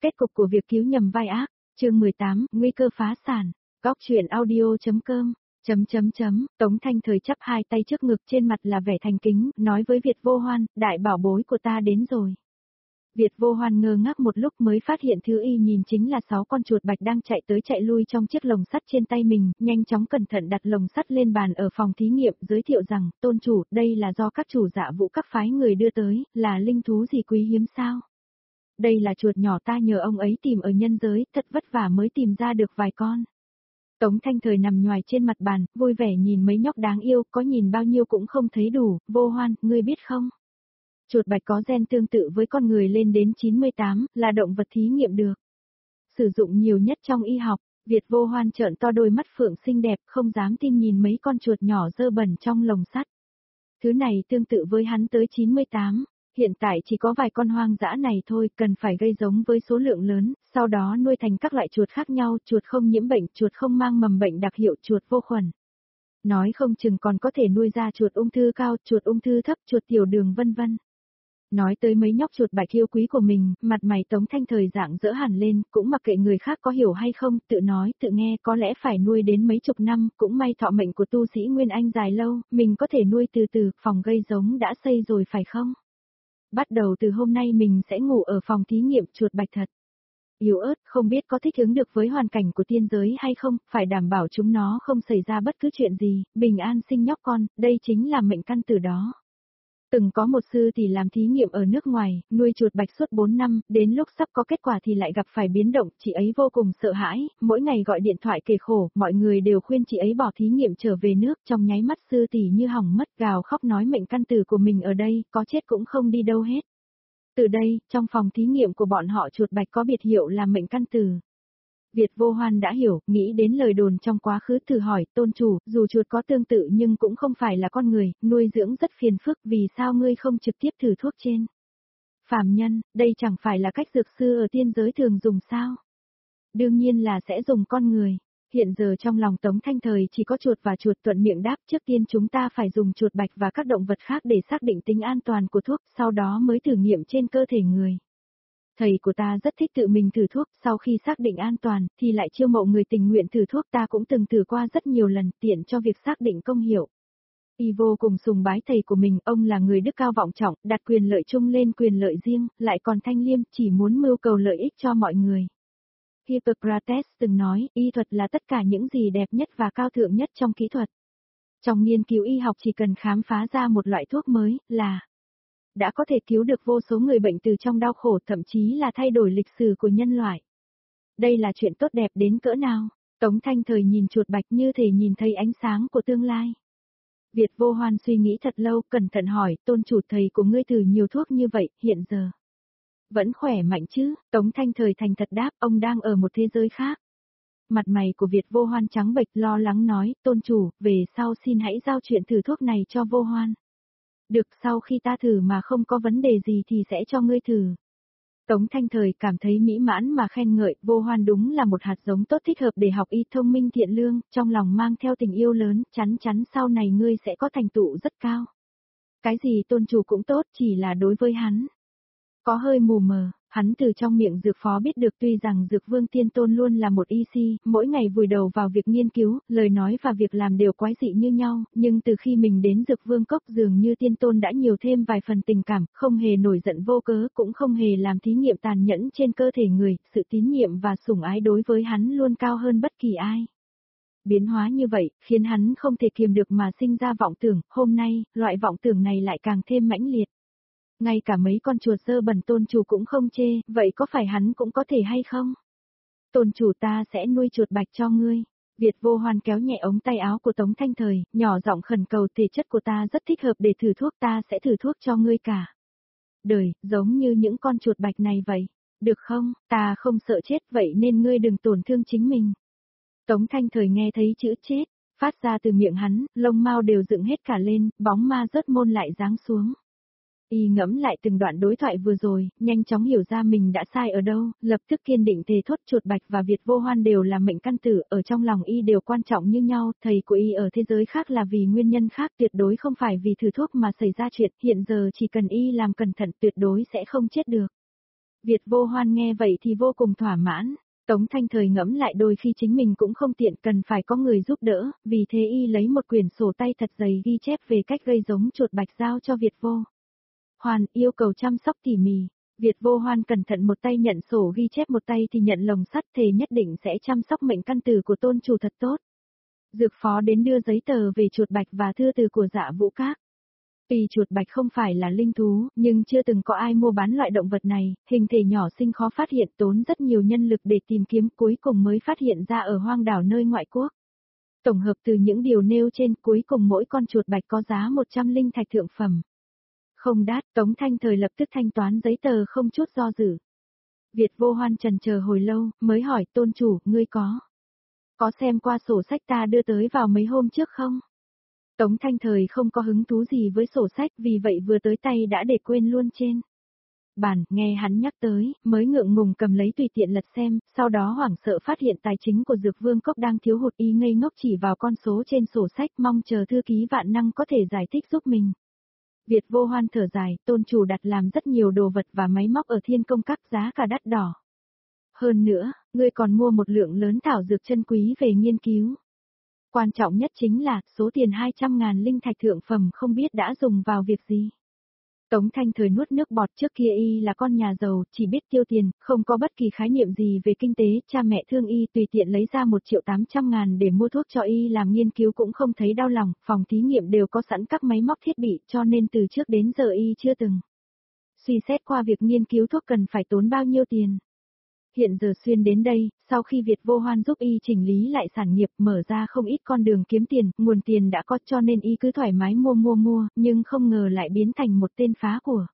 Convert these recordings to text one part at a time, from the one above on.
Kết cục của việc cứu nhầm vai ác, chương 18, nguy cơ phá sản, góc truyện audio.com. Tống Thanh Thời chắp hai tay trước ngực, trên mặt là vẻ thành kính, nói với Việt Vô Hoan, đại bảo bối của ta đến rồi. Việt Vô Hoan ngơ ngác một lúc mới phát hiện thứ y nhìn chính là 6 con chuột bạch đang chạy tới chạy lui trong chiếc lồng sắt trên tay mình, nhanh chóng cẩn thận đặt lồng sắt lên bàn ở phòng thí nghiệm, giới thiệu rằng, tôn chủ, đây là do các chủ dạ vụ các phái người đưa tới, là linh thú gì quý hiếm sao? Đây là chuột nhỏ ta nhờ ông ấy tìm ở nhân giới, thật vất vả mới tìm ra được vài con. Tống Thanh Thời nằm nhoài trên mặt bàn, vui vẻ nhìn mấy nhóc đáng yêu, có nhìn bao nhiêu cũng không thấy đủ. Vô Hoan, ngươi biết không? Chuột bạch có gen tương tự với con người lên đến 98, là động vật thí nghiệm được sử dụng nhiều nhất trong y học. Việt Vô Hoan trợn to đôi mắt phượng xinh đẹp, không dám tin nhìn mấy con chuột nhỏ dơ bẩn trong lồng sắt. Thứ này tương tự với hắn tới 98. Hiện tại chỉ có vài con hoang dã này thôi, cần phải gây giống với số lượng lớn, sau đó nuôi thành các loại chuột khác nhau, chuột không nhiễm bệnh, chuột không mang mầm bệnh đặc hiệu, chuột vô khuẩn. Nói không chừng còn có thể nuôi ra chuột ung thư cao, chuột ung thư thấp, chuột tiểu đường vân vân. Nói tới mấy nhóc chuột bạch yêu quý của mình, mặt mày Tống Thanh Thời rạng rỡ hẳn lên, cũng mặc kệ người khác có hiểu hay không, tự nói, tự nghe, có lẽ phải nuôi đến mấy chục năm, cũng may thọ mệnh của tu sĩ Nguyên Anh dài lâu, mình có thể nuôi từ từ, phòng gây giống đã xây rồi phải không? Bắt đầu từ hôm nay mình sẽ ngủ ở phòng thí nghiệm chuột bạch thật. Yếu ớt, không biết có thích ứng được với hoàn cảnh của tiên giới hay không, phải đảm bảo chúng nó không xảy ra bất cứ chuyện gì, bình an sinh nhóc con, đây chính là mệnh căn từ đó. Từng có một sư tỷ làm thí nghiệm ở nước ngoài, nuôi chuột bạch suốt 4 năm, đến lúc sắp có kết quả thì lại gặp phải biến động, chị ấy vô cùng sợ hãi, mỗi ngày gọi điện thoại kể khổ, mọi người đều khuyên chị ấy bỏ thí nghiệm trở về nước, trong nháy mắt sư tỷ như hỏng mất, gào khóc nói mệnh căn tử của mình ở đây, có chết cũng không đi đâu hết. Từ đây, trong phòng thí nghiệm của bọn họ chuột bạch có biệt hiệu là mệnh căn tử. Việt Vô Hoan đã hiểu, nghĩ đến lời đồn trong quá khứ, thử hỏi, tôn chủ, dù chuột có tương tự nhưng cũng không phải là con người, nuôi dưỡng rất phiền phức, vì sao ngươi không trực tiếp thử thuốc trên phàm nhân, đây chẳng phải là cách dược sư ở tiên giới thường dùng sao? Đương nhiên là sẽ dùng con người. Hiện giờ trong lòng Tống Thanh Thời chỉ có chuột và chuột, thuận miệng đáp, trước tiên chúng ta phải dùng chuột bạch và các động vật khác để xác định tính an toàn của thuốc, sau đó mới thử nghiệm trên cơ thể người. Thầy của ta rất thích tự mình thử thuốc, sau khi xác định an toàn, thì lại chiêu mộ người tình nguyện thử thuốc, ta cũng từng thử qua rất nhiều lần, tiện cho việc xác định công hiệu. Y vô cùng sùng bái thầy của mình, ông là người đức cao vọng trọng, đặt quyền lợi chung lên quyền lợi riêng, lại còn thanh liêm, chỉ muốn mưu cầu lợi ích cho mọi người. Hippocrates từng nói, y thuật là tất cả những gì đẹp nhất và cao thượng nhất trong kỹ thuật. Trong nghiên cứu y học chỉ cần khám phá ra một loại thuốc mới, là đã có thể cứu được vô số người bệnh từ trong đau khổ, thậm chí là thay đổi lịch sử của nhân loại. Đây là chuyện tốt đẹp đến cỡ nào? Tống Thanh Thời nhìn chuột bạch như thể nhìn thấy ánh sáng của tương lai. Việt Vô Hoan suy nghĩ thật lâu, cẩn thận hỏi, tôn chủ, thầy của ngươi thử nhiều thuốc như vậy, hiện giờ vẫn khỏe mạnh chứ? Tống Thanh Thời thành thật đáp, ông đang ở một thế giới khác. Mặt mày của Việt Vô Hoan trắng bệch, lo lắng nói, tôn chủ, về sau xin hãy giao chuyện thử thuốc này cho Vô Hoan. Được, sau khi ta thử mà không có vấn đề gì thì sẽ cho ngươi thử. Tống Thanh Thời cảm thấy mỹ mãn mà khen ngợi, Vô Hoan đúng là một hạt giống tốt thích hợp để học y, thông minh thiện lương, trong lòng mang theo tình yêu lớn, chắn chắn sau này ngươi sẽ có thành tựu rất cao. Cái gì tôn chủ cũng tốt, chỉ là đối với hắn có hơi mù mờ. Hắn từ trong miệng dược phó biết được, tuy rằng dược vương tiên tôn luôn là một y si, mỗi ngày vùi đầu vào việc nghiên cứu, lời nói và việc làm đều quái dị như nhau, nhưng từ khi mình đến dược vương cốc dường như tiên tôn đã nhiều thêm vài phần tình cảm, không hề nổi giận vô cớ, cũng không hề làm thí nghiệm tàn nhẫn trên cơ thể người, sự tín nhiệm và sủng ái đối với hắn luôn cao hơn bất kỳ ai. Biến hóa như vậy, khiến hắn không thể kiềm được mà sinh ra vọng tưởng, hôm nay, loại vọng tưởng này lại càng thêm mãnh liệt. Ngay cả mấy con chuột dơ bẩn tôn chủ cũng không chê, vậy có phải hắn cũng có thể hay không? Tôn chủ, ta sẽ nuôi chuột bạch cho ngươi. Việt Vô Hoan kéo nhẹ ống tay áo của Tống Thanh Thời, nhỏ giọng khẩn cầu, thể chất của ta rất thích hợp để thử thuốc, ta sẽ thử thuốc cho ngươi cả đời, giống như những con chuột bạch này vậy. Được không? Ta không sợ chết, vậy nên ngươi đừng tổn thương chính mình. Tống Thanh Thời nghe thấy chữ chết phát ra từ miệng hắn, lông mao đều dựng hết cả lên, bóng ma rớt môn lại giáng xuống. Y ngẫm lại từng đoạn đối thoại vừa rồi, nhanh chóng hiểu ra mình đã sai ở đâu, lập tức kiên định thề thốt, chuột bạch và Việt Vô Hoan đều là mệnh căn tử, ở trong lòng Y đều quan trọng như nhau, thầy của Y ở thế giới khác là vì nguyên nhân khác, tuyệt đối không phải vì thử thuốc mà xảy ra chuyện, hiện giờ chỉ cần Y làm cẩn thận tuyệt đối sẽ không chết được. Việt Vô Hoan nghe vậy thì vô cùng thỏa mãn. Tống Thanh Thời ngẫm lại đôi khi chính mình cũng không tiện cần phải có người giúp đỡ, vì thế y lấy một quyển sổ tay thật dày ghi chép về cách gây giống chuột bạch giao cho Việt Vô Hoan, yêu cầu chăm sóc tỉ mỉ. Việt Vô Hoan cẩn thận một tay nhận sổ ghi chép một tay thì nhận lồng sắt, thề nhất định sẽ chăm sóc mệnh căn tử của tôn chủ thật tốt. Dược phó đến đưa giấy tờ về chuột bạch và thư từ của Dạ Vũ Các. Tuy chuột bạch không phải là linh thú, nhưng chưa từng có ai mua bán loại động vật này, hình thể nhỏ xinh khó phát hiện, tốn rất nhiều nhân lực để tìm kiếm, cuối cùng mới phát hiện ra ở hoang đảo nơi ngoại quốc. Tổng hợp từ những điều nêu trên, cuối cùng mỗi con chuột bạch có giá 100 linh thạch thượng phẩm. Không đắt, Tống Thanh Thời lập tức thanh toán giấy tờ không chút do dự. Việt Vô Hoan trần chờ hồi lâu, mới hỏi tôn chủ, ngươi có xem qua sổ sách ta đưa tới vào mấy hôm trước không? Tống Thanh Thời không có hứng thú gì với sổ sách, vì vậy vừa tới tay đã để quên luôn trên bàn, nghe hắn nhắc tới, mới ngượng ngùng cầm lấy tùy tiện lật xem, sau đó hoảng sợ phát hiện tài chính của Dược Vương Cốc đang thiếu hụt, y ngây ngốc chỉ vào con số trên sổ sách, mong chờ thư ký vạn năng có thể giải thích giúp mình. Việt Vô Hoan thở dài, tôn chủ đặt làm rất nhiều đồ vật và máy móc ở Thiên Công Các, giá cả đắt đỏ. Hơn nữa, ngươi còn mua một lượng lớn thảo dược chân quý về nghiên cứu. Quan trọng nhất chính là, số tiền 200.000 linh thạch thượng phẩm không biết đã dùng vào việc gì. Tống Thanh Thời nuốt nước bọt, trước kia y là con nhà giàu, chỉ biết tiêu tiền, không có bất kỳ khái niệm gì về kinh tế, cha mẹ thương y tùy tiện lấy ra 1.800.000 để mua thuốc cho y làm nghiên cứu cũng không thấy đau lòng, phòng thí nghiệm đều có sẵn các máy móc thiết bị, cho nên từ trước đến giờ y chưa từng suy xét qua việc nghiên cứu thuốc cần phải tốn bao nhiêu tiền. Hiện giờ xuyên đến đây, sau khi Việt Vô Hoan giúp y chỉnh lý lại sản nghiệp, mở ra không ít con đường kiếm tiền, nguồn tiền đã có, cho nên y cứ thoải mái mua, nhưng không ngờ lại biến thành một tên phá của.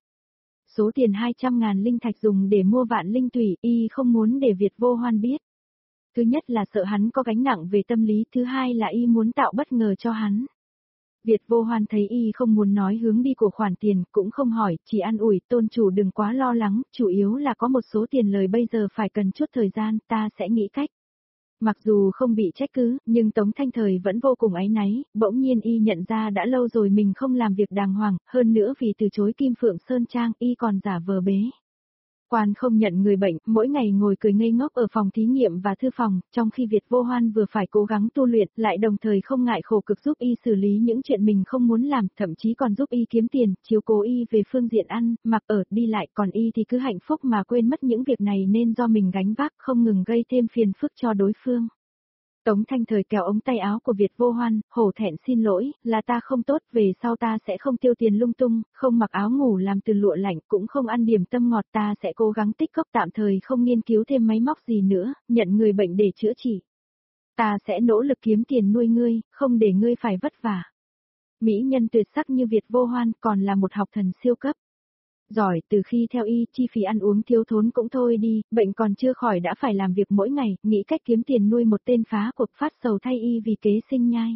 Số tiền 200.000 linh thạch dùng để mua vạn linh tủy, y không muốn để Việt Vô Hoan biết. Thứ nhất là sợ hắn có gánh nặng về tâm lý, thứ hai là y muốn tạo bất ngờ cho hắn. Việt Vô Hoan thấy y không muốn nói hướng đi của khoản tiền, cũng không hỏi, chỉ an ủi, tôn chủ đừng quá lo lắng, chủ yếu là có một số tiền lời bây giờ phải cần chút thời gian, ta sẽ nghĩ cách. Mặc dù không bị trách cứ, nhưng Tống Thanh Thời vẫn vô cùng áy náy, bỗng nhiên y nhận ra đã lâu rồi mình không làm việc đàng hoàng, hơn nữa vì từ chối Kim Phượng Sơn Trang, y còn giả vờ bế quan không nhận người bệnh, mỗi ngày ngồi cười ngây ngốc ở phòng thí nghiệm và thư phòng, trong khi Việt Vô Hoan vừa phải cố gắng tu luyện, lại đồng thời không ngại khổ cực giúp y xử lý những chuyện mình không muốn làm, thậm chí còn giúp y kiếm tiền, chiếu cố y về phương diện ăn, mặc ở, đi lại, còn y thì cứ hạnh phúc mà quên mất những việc này nên do mình gánh vác, không ngừng gây thêm phiền phức cho đối phương. Tống Thanh Thời kéo ống tay áo của Việt Vô Hoan, hổ thẹn xin lỗi, là ta không tốt, về sau ta sẽ không tiêu tiền lung tung, không mặc áo ngủ làm từ lụa lạnh, cũng không ăn điểm tâm ngọt, ta sẽ cố gắng tích cóp, tạm thời không nghiên cứu thêm máy móc gì nữa, nhận người bệnh để chữa trị. Ta sẽ nỗ lực kiếm tiền nuôi ngươi, không để ngươi phải vất vả. Mỹ nhân tuyệt sắc như Việt Vô Hoan còn là một học thần siêu cấp. Giỏi, từ khi theo y, chi phí ăn uống thiếu thốn cũng thôi đi, bệnh còn chưa khỏi đã phải làm việc mỗi ngày, nghĩ cách kiếm tiền nuôi một tên phá cuộc, phát sầu thay y vì kế sinh nhai.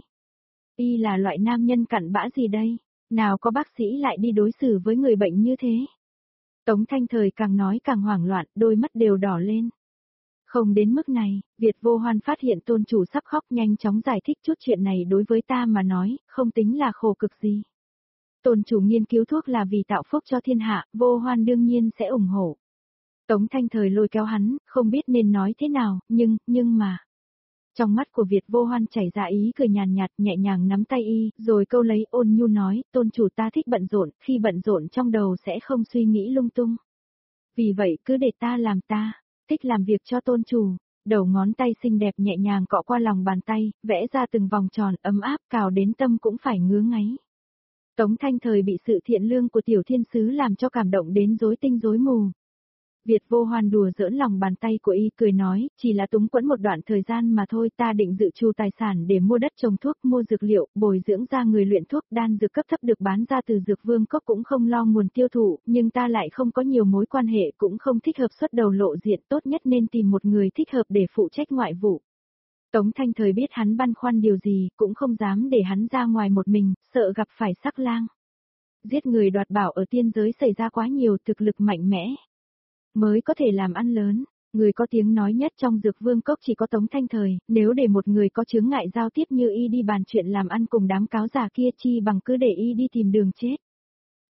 Y là loại nam nhân cặn bã gì đây? Nào có bác sĩ lại đi đối xử với người bệnh như thế? Tống Thanh Thời càng nói càng hoảng loạn, đôi mắt đều đỏ lên. Không đến mức này, Việt Vô Hoan phát hiện tôn chủ sắp khóc, nhanh chóng giải thích, chút chuyện này đối với ta mà nói, không tính là khổ cực gì. Tôn chủ nghiên cứu thuốc là vì tạo phúc cho thiên hạ, Vô Hoan đương nhiên sẽ ủng hộ. Tống Thanh Thời lôi kéo hắn, không biết nên nói thế nào, nhưng mà. Trong mắt của Việt Vô Hoan chảy ra ý cười nhàn nhạt, nhẹ nhàng nắm tay y, rồi câu lấy, ôn nhu nói, tôn chủ ta thích bận rộn, khi bận rộn trong đầu sẽ không suy nghĩ lung tung. Vì vậy cứ để ta làm, ta thích làm việc cho tôn chủ. Đầu ngón tay xinh đẹp nhẹ nhàng cọ qua lòng bàn tay, vẽ ra từng vòng tròn ấm áp, cào đến tâm cũng phải ngứa ngáy. Tống Thanh Thời bị sự thiện lương của tiểu thiên sứ làm cho cảm động đến rối tinh rối mù. Việt Vô Hoan đùa giỡn lòng bàn tay của y, cười nói, chỉ là túng quẫn một đoạn thời gian mà thôi, ta định dự trù tài sản để mua đất trồng thuốc, mua dược liệu, bồi dưỡng ra người luyện thuốc, đan dược cấp thấp được bán ra từ Dược Vương Cốc cũng không lo nguồn tiêu thụ, nhưng ta lại không có nhiều mối quan hệ, cũng không thích hợp xuất đầu lộ diện, tốt nhất nên tìm một người thích hợp để phụ trách ngoại vụ. Tống Thanh Thời biết hắn băn khoăn điều gì, cũng không dám để hắn ra ngoài một mình, sợ gặp phải sắc lang. Giết người đoạt bảo ở tiên giới xảy ra quá nhiều, thực lực mạnh mẽ mới có thể làm ăn lớn. Người có tiếng nói nhất trong Dược Vương Cốc chỉ có Tống Thanh Thời, nếu để một người có chướng ngại giao tiếp như y đi bàn chuyện làm ăn cùng đám cáo giả kia, chi bằng cứ để y đi tìm đường chết.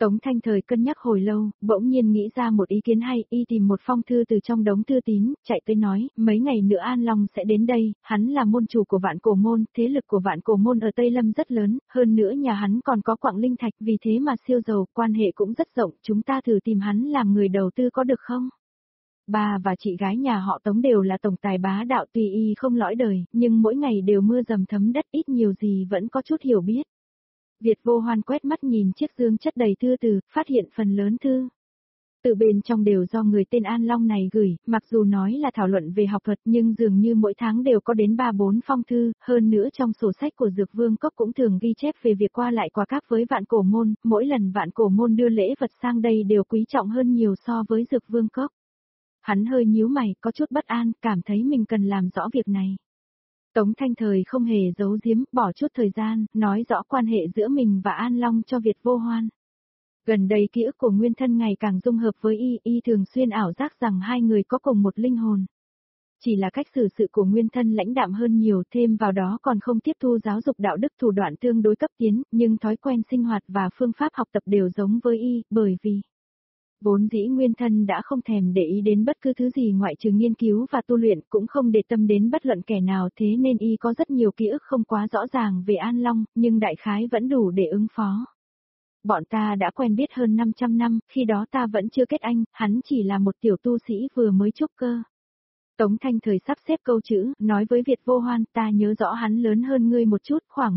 Tống Thanh Thời cân nhắc hồi lâu, bỗng nhiên nghĩ ra một ý kiến hay, y tìm một phong thư từ trong đống thư tín, chạy tới nói, mấy ngày nữa An Long sẽ đến đây, hắn là môn chủ của Vạn Cổ Môn, thế lực của Vạn Cổ Môn ở Tây Lâm rất lớn, hơn nữa nhà hắn còn có quặng linh thạch, vì thế mà siêu giàu, quan hệ cũng rất rộng, chúng ta thử tìm hắn làm người đầu tư có được không? Bà và chị gái nhà họ Tống đều là tổng tài bá đạo, tùy y không lõi đời, nhưng mỗi ngày đều mưa dầm thấm đất, ít nhiều gì vẫn có chút hiểu biết. Việt Vô Hoan quét mắt nhìn chiếc dương chất đầy thư từ, phát hiện phần lớn thư từ bên trong đều do người tên An Long này gửi, mặc dù nói là thảo luận về học thuật nhưng dường như mỗi tháng đều có đến 3-4 phong thư, hơn nữa trong sổ sách của Dược Vương Cốc cũng thường ghi chép về việc qua lại quà cáp với Vạn Cổ Môn, mỗi lần Vạn Cổ Môn đưa lễ vật sang đây đều quý trọng hơn nhiều so với Dược Vương Cốc. Hắn hơi nhíu mày, có chút bất an, cảm thấy mình cần làm rõ việc này. Tống Thanh Thời không hề giấu giếm, bỏ chút thời gian, nói rõ quan hệ giữa mình và An Long cho Việt Vô Hoan. Gần đây ký ức của Nguyên Thân ngày càng dung hợp với y thường xuyên ảo giác rằng hai người có cùng một linh hồn. Chỉ là cách xử sự của Nguyên Thân lãnh đạm hơn nhiều, thêm vào đó còn không tiếp thu giáo dục đạo đức thủ đoạn tương đối cấp tiến, nhưng thói quen sinh hoạt và phương pháp học tập đều giống với y, bởi vì vốn dĩ Nguyên Thân đã không thèm để ý đến bất cứ thứ gì ngoại trừ nghiên cứu và tu luyện, cũng không để tâm đến bất luận kẻ nào, thế nên y có rất nhiều ký ức không quá rõ ràng về An Long, nhưng đại khái vẫn đủ để ứng phó. Bọn ta đã quen biết hơn 500 năm, khi đó ta vẫn chưa kết anh, hắn chỉ là một tiểu tu sĩ vừa mới trúc cơ. Tống Thanh Thời sắp xếp câu chữ, nói với Việt Vô Hoan, ta nhớ rõ hắn lớn hơn ngươi một chút, khoảng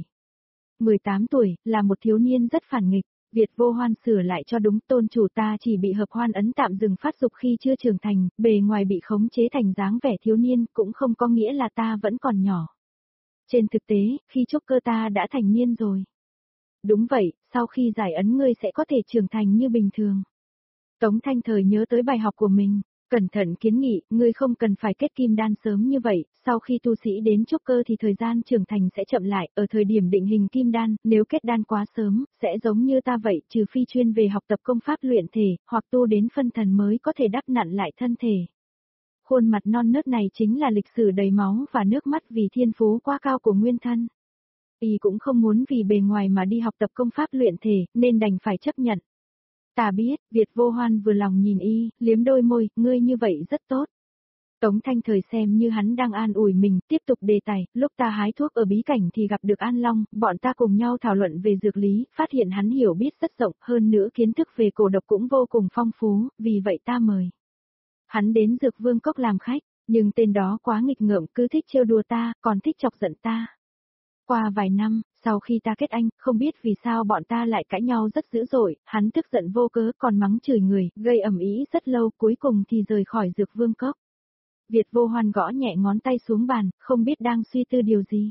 18 tuổi, là một thiếu niên rất phản nghịch. Việt Vô Hoan sửa lại cho đúng, tôn chủ ta chỉ bị hợp hoan ấn tạm dừng phát dục khi chưa trưởng thành, bề ngoài bị khống chế thành dáng vẻ thiếu niên, cũng không có nghĩa là ta vẫn còn nhỏ. Trên thực tế, khi trúc cơ ta đã thành niên rồi. Đúng vậy, sau khi giải ấn ngươi sẽ có thể trưởng thành như bình thường. Tống Thanh Thời nhớ tới bài học của mình, cẩn thận kiến nghị, ngươi không cần phải kết kim đan sớm như vậy, sau khi tu sĩ đến trúc cơ thì thời gian trưởng thành sẽ chậm lại, ở thời điểm định hình kim đan, nếu kết đan quá sớm, sẽ giống như ta vậy, trừ phi chuyên về học tập công pháp luyện thể, hoặc tu đến phân thần mới có thể đắp nặn lại thân thể. Khuôn mặt non nớt này chính là lịch sử đầy máu và nước mắt vì thiên phú quá cao của Nguyên Thân. Y cũng không muốn vì bề ngoài mà đi học tập công pháp luyện thể, nên đành phải chấp nhận. Ta biết, Việt Vô Hoan vừa lòng nhìn y, liếm đôi môi, ngươi như vậy rất tốt. Tống Thanh Thời xem như hắn đang an ủi mình, tiếp tục đề tài, lúc ta hái thuốc ở bí cảnh thì gặp được An Long, bọn ta cùng nhau thảo luận về dược lý, phát hiện hắn hiểu biết rất rộng, hơn nữa kiến thức về cổ độc cũng vô cùng phong phú, vì vậy ta mời hắn đến Dược Vương Cốc làm khách, nhưng tên đó quá nghịch ngợm, cứ thích trêu đùa ta, còn thích chọc giận ta. Qua vài năm, sau khi ta kết anh, không biết vì sao bọn ta lại cãi nhau rất dữ dội, hắn tức giận vô cớ còn mắng chửi người, gây ầm ĩ rất lâu, cuối cùng thì rời khỏi Dược Vương Cốc. Việt Vô Hoan gõ nhẹ ngón tay xuống bàn, không biết đang suy tư điều gì.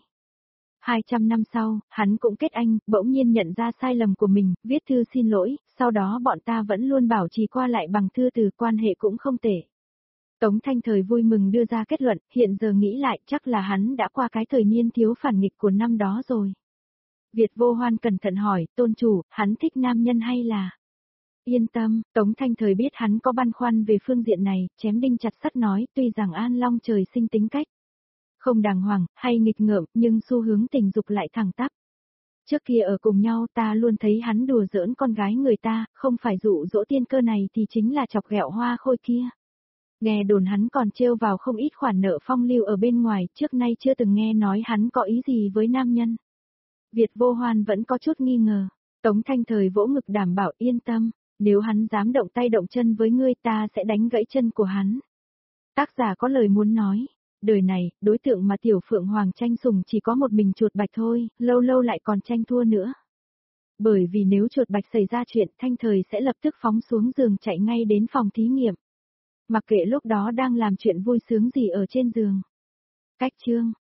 200 năm sau, hắn cũng kết anh, bỗng nhiên nhận ra sai lầm của mình, viết thư xin lỗi, sau đó bọn ta vẫn luôn bảo trì qua lại bằng thư từ, quan hệ cũng không tệ. Tống Thanh Thời vui mừng đưa ra kết luận, hiện giờ nghĩ lại chắc là hắn đã qua cái thời niên thiếu phản nghịch của năm đó rồi. Việt Vô Hoan cẩn thận hỏi, tôn chủ, hắn thích nam nhân hay là... Yên tâm, Tống Thanh Thời biết hắn có băn khoăn về phương diện này, chém đinh chặt sắt nói, tuy rằng An Long trời sinh tính cách không đàng hoàng, hay nghịch ngợm, nhưng xu hướng tình dục lại thẳng tắp. Trước kia ở cùng nhau ta luôn thấy hắn đùa giỡn con gái người ta, không phải dụ dỗ tiên cơ này thì chính là chọc ghẹo Hoa Khôi kia. Nghe đồn hắn còn trêu vào không ít khoản nợ phong lưu ở bên ngoài, trước nay chưa từng nghe nói hắn có ý gì với nam nhân. Việt Vô Hoan vẫn có chút nghi ngờ. Tống Thanh Thời vỗ ngực đảm bảo yên tâm, nếu hắn dám động tay động chân với ngươi ta sẽ đánh gãy chân của hắn. Tác giả có lời muốn nói, đời này, đối tượng mà Tiểu Phượng Hoàng tranh sủng chỉ có một mình chuột bạch thôi, lâu lâu lại còn tranh thua nữa. Bởi vì nếu chuột bạch xảy ra chuyện, Thanh Thời sẽ lập tức phóng xuống giường chạy ngay đến phòng thí nghiệm. Mặc kệ lúc đó đang làm chuyện vui sướng gì ở trên giường. Cách chương